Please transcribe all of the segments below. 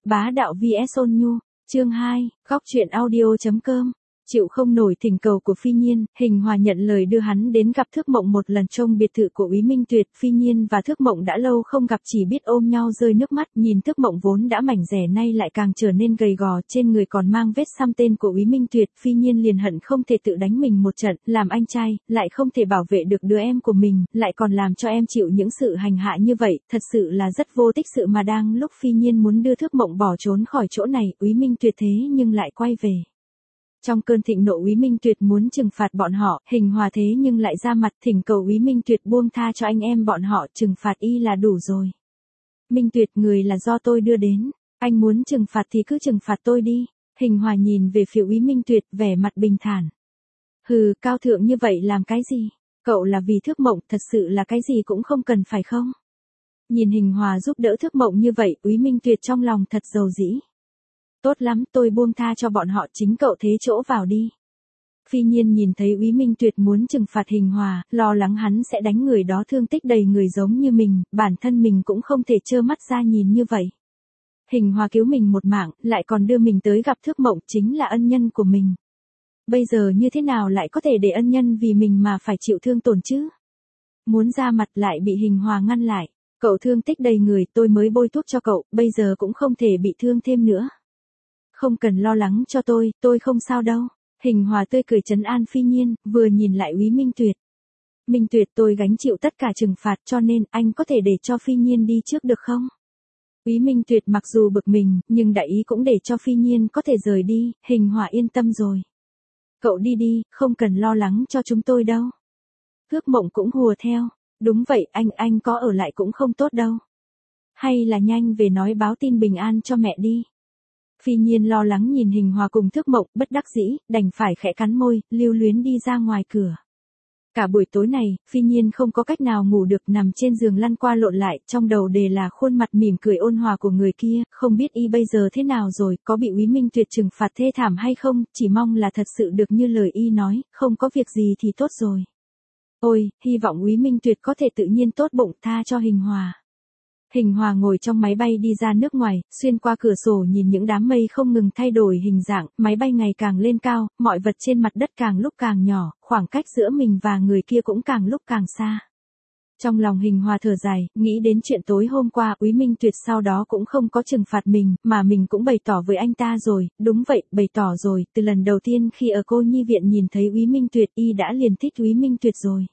Bá đạo vs ôn nhu, chương 2, góc truyện audio.com. Chịu không nổi thỉnh cầu của Phi Nhiên, Hình Hòa nhận lời đưa hắn đến gặp Thước Mộng một lần trong biệt thự của Úy Minh Tuyệt. Phi Nhiên và Thước Mộng đã lâu không gặp, chỉ biết ôm nhau rơi nước mắt. Nhìn Thước Mộng vốn đã mảnh dẻ nay lại càng trở nên gầy gò, trên người còn mang vết xăm tên của Úy Minh Tuyệt. Phi Nhiên liền hận không thể tự đánh mình một trận, làm anh trai, lại không thể bảo vệ được đứa em của mình, lại còn làm cho em chịu những sự hành hạ như vậy, thật sự là rất vô tích sự. Mà đang lúc Phi Nhiên muốn đưa Thước Mộng bỏ trốn khỏi chỗ này, Úy Minh Tuyệt thế nhưng lại quay về. Trong cơn thịnh nộ Úy Minh Tuyệt muốn trừng phạt bọn họ, Hình Hòa thế nhưng lại ra mặt thỉnh cầu Úy Minh Tuyệt buông tha cho anh em bọn họ, trừng phạt y là đủ rồi. Minh Tuyệt, người là do tôi đưa đến, anh muốn trừng phạt thì cứ trừng phạt tôi đi. Hình Hòa nhìn về phía Úy Minh Tuyệt, vẻ mặt bình thản. Hừ, cao thượng như vậy làm cái gì? Cậu là vì Thước Mộng, thật sự là cái gì cũng không cần phải không? Nhìn Hình Hòa giúp đỡ Thước Mộng như vậy, Úy Minh Tuyệt trong lòng thật dầu dĩ. Tốt lắm, tôi buông tha cho bọn họ, chính cậu thế chỗ vào đi. Phi Nhiên nhìn thấy Úy Minh Tuyệt muốn trừng phạt Hình Hòa, lo lắng hắn sẽ đánh người đó thương tích đầy người giống như mình, bản thân mình cũng không thể trơ mắt ra nhìn như vậy. Hình Hòa cứu mình một mạng, lại còn đưa mình tới gặp Thước Mộng, chính là ân nhân của mình. Bây giờ như thế nào lại có thể để ân nhân vì mình mà phải chịu thương tổn chứ? Muốn ra mặt lại bị Hình Hòa ngăn lại. Cậu thương tích đầy người, tôi mới bôi thuốc cho cậu, bây giờ cũng không thể bị thương thêm nữa. Không cần lo lắng cho tôi không sao đâu. Hình Hòa tươi cười trấn an Phi Nhiên, vừa nhìn lại Úy Minh Tuyệt. Minh Tuyệt, tôi gánh chịu tất cả trừng phạt, cho nên anh có thể để cho Phi Nhiên đi trước được không? Úy Minh Tuyệt mặc dù bực mình, nhưng đại ý cũng để cho Phi Nhiên có thể rời đi. Hình Hòa yên tâm rồi. Cậu đi đi, không cần lo lắng cho chúng tôi đâu. Thước Mộng cũng hùa theo. Đúng vậy, anh có ở lại cũng không tốt đâu. Hay là nhanh về nói báo tin bình an cho mẹ đi. Phi Nhiên lo lắng nhìn Hình Hòa cùng Thước Mộng, bất đắc dĩ, đành phải khẽ cắn môi, lưu luyến đi ra ngoài cửa. Cả buổi tối này, Phi Nhiên không có cách nào ngủ được, nằm trên giường lăn qua lộn lại, trong đầu đều là khuôn mặt mỉm cười ôn hòa của người kia, không biết y bây giờ thế nào rồi, có bị Úy Minh Tuyệt trừng phạt thê thảm hay không, chỉ mong là thật sự được như lời y nói, không có việc gì thì tốt rồi. Ôi, hy vọng Úy Minh Tuyệt có thể tự nhiên tốt bụng tha cho Hình Hòa. Hình Hòa ngồi trong máy bay đi ra nước ngoài, xuyên qua cửa sổ nhìn những đám mây không ngừng thay đổi hình dạng, máy bay ngày càng lên cao, mọi vật trên mặt đất càng lúc càng nhỏ, khoảng cách giữa mình và người kia cũng càng lúc càng xa. Trong lòng Hình Hòa thở dài, nghĩ đến chuyện tối hôm qua Úy Minh Tuyệt sau đó cũng không có trừng phạt mình, mà mình cũng bày tỏ với anh ta rồi, đúng vậy, bày tỏ rồi, từ lần đầu tiên khi ở cô nhi viện nhìn thấy Úy Minh Tuyệt y đã liền thích Úy Minh Tuyệt rồi.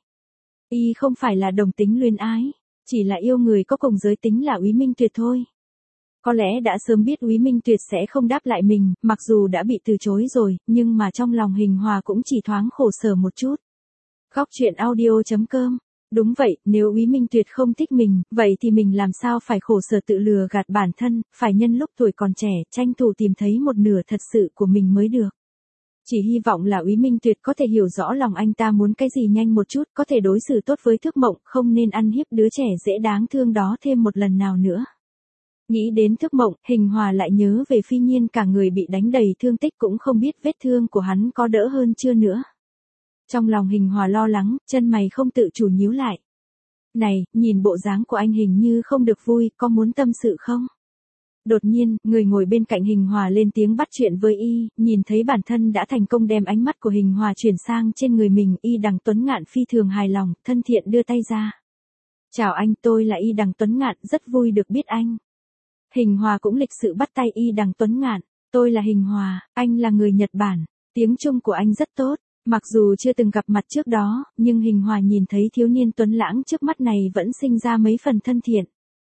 Y không phải là đồng tính luyến ái. Chỉ là yêu người có cùng giới tính là Úy Minh Tuyệt thôi. Có lẽ đã sớm biết Úy Minh Tuyệt sẽ không đáp lại mình, mặc dù đã bị từ chối rồi, nhưng mà trong lòng Hình Hòa cũng chỉ thoáng khổ sở một chút. Góc truyện audio.com. Đúng vậy, nếu Úy Minh Tuyệt không thích mình, vậy thì mình làm sao phải khổ sở tự lừa gạt bản thân, phải nhân lúc tuổi còn trẻ, tranh thủ tìm thấy một nửa thật sự của mình mới được. Chỉ hy vọng là Úy Minh Tuyệt có thể hiểu rõ lòng anh ta muốn cái gì nhanh một chút, có thể đối xử tốt với Thước Mộng, không nên ăn hiếp đứa trẻ dễ đáng thương đó thêm một lần nào nữa. Nghĩ đến Thước Mộng, Hình Hòa lại nhớ về Phi Nhiên, cả người bị đánh đầy thương tích, cũng không biết vết thương của hắn có đỡ hơn chưa nữa. Trong lòng Hình Hòa lo lắng, chân mày không tự chủ nhíu lại. Này, nhìn bộ dáng của anh hình như không được vui, có muốn tâm sự không? Đột nhiên, người ngồi bên cạnh Hình Hòa lên tiếng bắt chuyện với y, nhìn thấy bản thân đã thành công đem ánh mắt của Hình Hòa chuyển sang trên người mình, Y Đằng Tuấn Ngạn phi thường hài lòng, thân thiện đưa tay ra. Chào anh, tôi là Y Đằng Tuấn Ngạn, rất vui được biết anh. Hình Hòa cũng lịch sự bắt tay Y Đằng Tuấn Ngạn, tôi là Hình Hòa, anh là người Nhật Bản, tiếng Trung của anh rất tốt. Mặc dù chưa từng gặp mặt trước đó, nhưng Hình Hòa nhìn thấy thiếu niên tuấn lãng trước mắt này vẫn sinh ra mấy phần thân thiện.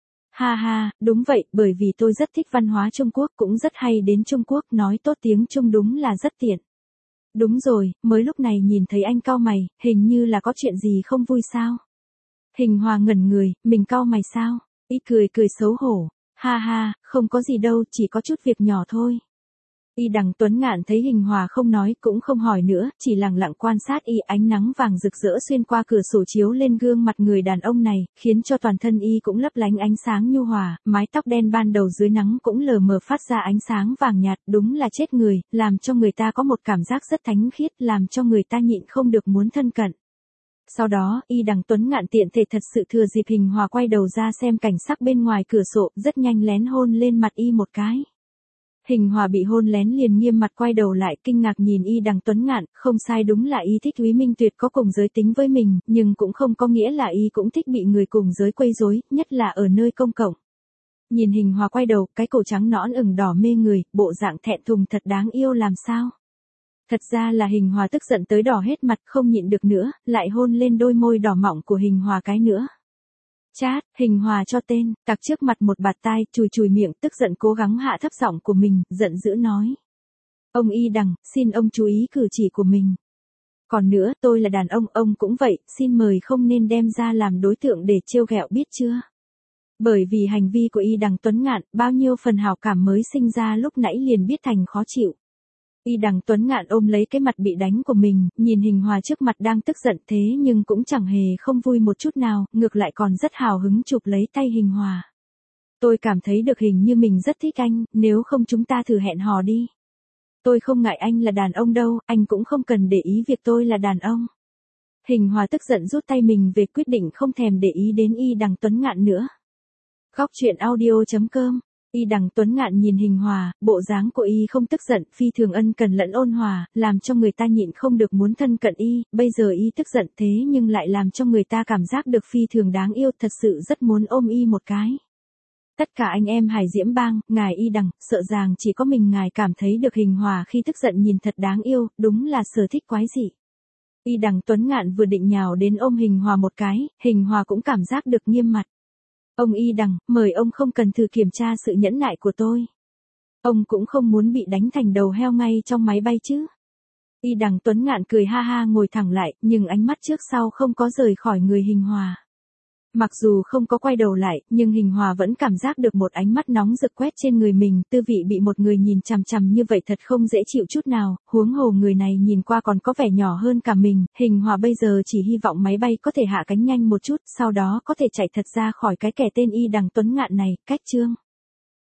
Ha ha, đúng vậy, bởi vì tôi rất thích văn hóa Trung Quốc, cũng rất hay đến Trung Quốc, nói tốt tiếng Trung đúng là rất tiện. Đúng rồi, mới lúc này nhìn thấy anh cau mày, hình như là có chuyện gì không vui sao? Hình Hòa ngẩn người, mình cau mày sao? Y cười cười xấu hổ. Ha ha, không có gì đâu, chỉ có chút việc nhỏ thôi. Y Đằng Tuấn Ngạn thấy Hình Hòa không nói, cũng không hỏi nữa, chỉ lặng lặng quan sát y, ánh nắng vàng rực rỡ xuyên qua cửa sổ chiếu lên gương mặt người đàn ông này, khiến cho toàn thân y cũng lấp lánh ánh sáng nhu hòa, mái tóc đen ban đầu dưới nắng cũng lờ mờ phát ra ánh sáng vàng nhạt, đúng là chết người, làm cho người ta có một cảm giác rất thánh khiết, làm cho người ta nhịn không được muốn thân cận. Sau đó, Y Đằng Tuấn Ngạn tiện thể thật sự thừa dịp Hình Hòa quay đầu ra xem cảnh sắc bên ngoài cửa sổ, rất nhanh lén hôn lên mặt y một cái. Hình Hòa bị hôn lén liền nghiêm mặt quay đầu lại kinh ngạc nhìn Y Đằng Tuấn Ngạn, không sai đúng là Y thích Úy Minh Tuyệt có cùng giới tính với mình, nhưng cũng không có nghĩa là Y cũng thích bị người cùng giới quấy rối, nhất là ở nơi công cộng. Nhìn Hình Hòa quay đầu, cái cổ trắng nõn ửng đỏ mê người, bộ dạng thẹn thùng thật đáng yêu làm sao. Thật ra là Hình Hòa tức giận tới đỏ hết mặt không nhịn được nữa, lại hôn lên đôi môi đỏ mọng của Hình Hòa cái nữa. Chát, Hình Hòa cho tên, tặc trước mặt một bạt tai, chùi chùi miệng tức giận cố gắng hạ thấp giọng của mình, giận dữ nói. Ông Y Đằng, xin ông chú ý cử chỉ của mình. Còn nữa, tôi là đàn ông cũng vậy, xin mời không nên đem ra làm đối tượng để trêu ghẹo biết chưa. Bởi vì hành vi của Y Đằng Tuấn Ngạn, bao nhiêu phần hảo cảm mới sinh ra lúc nãy liền biết thành khó chịu. Y Đằng Tuấn Ngạn ôm lấy cái mặt bị đánh của mình, nhìn Hình Hòa trước mặt đang tức giận thế nhưng cũng chẳng hề không vui một chút nào, ngược lại còn rất hào hứng chụp lấy tay Hình Hòa. Tôi cảm thấy được hình như mình rất thích anh, nếu không chúng ta thử hẹn hò đi. Tôi không ngại anh là đàn ông đâu, anh cũng không cần để ý việc tôi là đàn ông. Hình Hòa tức giận rút tay mình về quyết định không thèm để ý đến Y Đằng Tuấn Ngạn nữa. Góc truyện audio.com. Y Đằng Tuấn Ngạn nhìn Hình Hòa, bộ dáng của Y không tức giận, phi thường ân cần lẫn ôn hòa, làm cho người ta nhịn không được muốn thân cận Y, bây giờ Y tức giận thế nhưng lại làm cho người ta cảm giác được phi thường đáng yêu, thật sự rất muốn ôm Y một cái. Tất cả anh em Hải Diễm Bang, ngài Y Đằng, sợ rằng chỉ có mình ngài cảm thấy được Hình Hòa khi tức giận nhìn thật đáng yêu, đúng là sở thích quái dị. Y Đằng Tuấn Ngạn vừa định nhào đến ôm Hình Hòa một cái, Hình Hòa cũng cảm giác được nghiêm mặt. Ông Y Đằng, mời ông không cần thử kiểm tra sự nhẫn nại của tôi. Ông cũng không muốn bị đánh thành đầu heo ngay trong máy bay chứ. Y Đằng Tuấn Ngạn cười ha ha ngồi thẳng lại, nhưng ánh mắt trước sau không có rời khỏi người Hình Hòa. Mặc dù không có quay đầu lại, nhưng Hình Hòa vẫn cảm giác được một ánh mắt nóng rực quét trên người mình, tư vị bị một người nhìn chằm chằm như vậy thật không dễ chịu chút nào, huống hồ người này nhìn qua còn có vẻ nhỏ hơn cả mình, Hình Hòa bây giờ chỉ hy vọng máy bay có thể hạ cánh nhanh một chút, sau đó có thể chạy thật ra khỏi cái kẻ tên Y Đằng Tuấn Ngạn này, cách chương.